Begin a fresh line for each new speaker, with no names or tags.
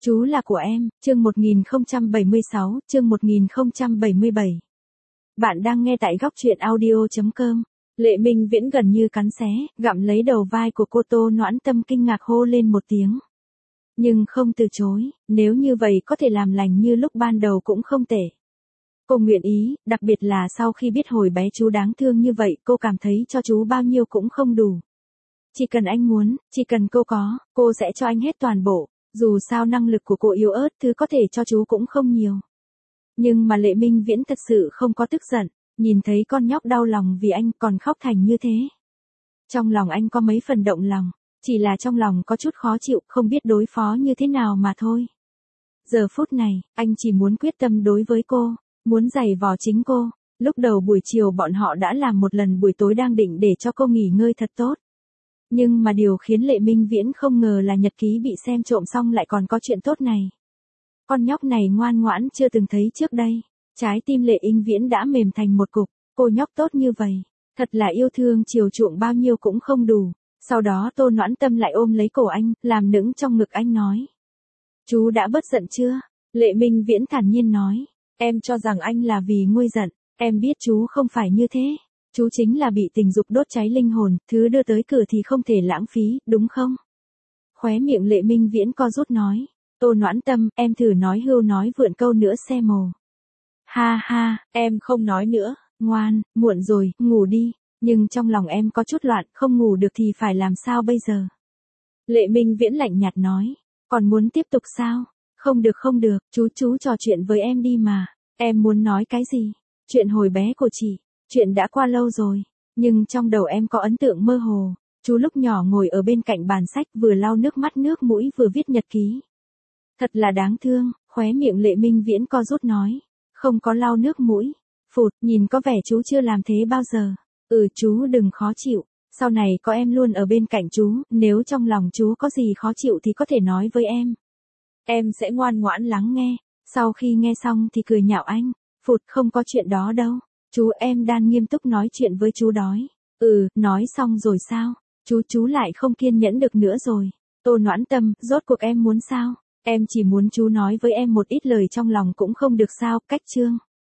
Chú là của em, chương 1076, chương 1077. Bạn đang nghe tại góc truyện audio.com. Lệ Minh Viễn gần như cắn xé, gặm lấy đầu vai của cô Tô Noãn Tâm kinh ngạc hô lên một tiếng. Nhưng không từ chối, nếu như vậy có thể làm lành như lúc ban đầu cũng không tệ. Cô nguyện ý, đặc biệt là sau khi biết hồi bé chú đáng thương như vậy, cô cảm thấy cho chú bao nhiêu cũng không đủ. Chỉ cần anh muốn, chỉ cần cô có, cô sẽ cho anh hết toàn bộ. Dù sao năng lực của cô yếu ớt, thứ có thể cho chú cũng không nhiều. Nhưng mà Lệ Minh Viễn thật sự không có tức giận, nhìn thấy con nhóc đau lòng vì anh còn khóc thành như thế. Trong lòng anh có mấy phần động lòng, chỉ là trong lòng có chút khó chịu, không biết đối phó như thế nào mà thôi. Giờ phút này, anh chỉ muốn quyết tâm đối với cô, muốn giày vò chính cô. Lúc đầu buổi chiều bọn họ đã làm một lần, buổi tối đang định để cho cô nghỉ ngơi thật tốt. Nhưng mà điều khiến Lệ Minh Viễn không ngờ là nhật ký bị xem trộm xong lại còn có chuyện tốt này. Con nhóc này ngoan ngoãn chưa từng thấy trước đây. Trái tim Lệ Minh Viễn đã mềm thành một cục. Cô nhóc tốt như vậy, thật là yêu thương chiều chuộng bao nhiêu cũng không đủ. Sau đó Tô Noãn Tâm lại ôm lấy cổ anh, làm nũng trong ngực anh nói. Chú đã bớt giận chưa? Lệ Minh Viễn thản nhiên nói. Em cho rằng anh là vì nguôi giận. Em biết chú không phải như thế. Chú chính là bị tình dục đốt cháy linh hồn, thứ đưa tới cửa thì không thể lãng phí, đúng không? Khóe miệng Lệ Minh Viễn co rút nói. Tô Noãn Tâm, em thử nói hưu nói vượn câu nữa xem mồ. Ha ha, em không nói nữa, ngoan, muộn rồi, ngủ đi. Nhưng trong lòng em có chút loạn, không ngủ được thì phải làm sao bây giờ? Lệ Minh Viễn lạnh nhạt nói. Còn muốn tiếp tục sao? Không được không được, chú trò chuyện với em đi mà. Em muốn nói cái gì? Chuyện hồi bé của chị. Chuyện đã qua lâu rồi, nhưng trong đầu em có ấn tượng mơ hồ. Chú lúc nhỏ ngồi ở bên cạnh bàn sách vừa lau nước mắt nước mũi vừa viết nhật ký. Thật là đáng thương, khóe miệng Lệ Minh Viễn co rút nói. Không có lau nước mũi. Phụt, nhìn có vẻ chú chưa làm thế bao giờ. Chú đừng khó chịu. Sau này có em luôn ở bên cạnh chú, nếu trong lòng chú có gì khó chịu thì có thể nói với em. Em sẽ ngoan ngoãn lắng nghe. Sau khi nghe xong thì cười nhạo anh. Phụt, không có chuyện đó đâu. Chú em đang nghiêm túc nói chuyện với chú đói. Nói xong rồi sao? Chú lại không kiên nhẫn được nữa rồi. Tô Noãn Tâm, rốt cuộc em muốn sao? Em chỉ muốn chú nói với em một ít lời trong lòng cũng không được sao, cách chương.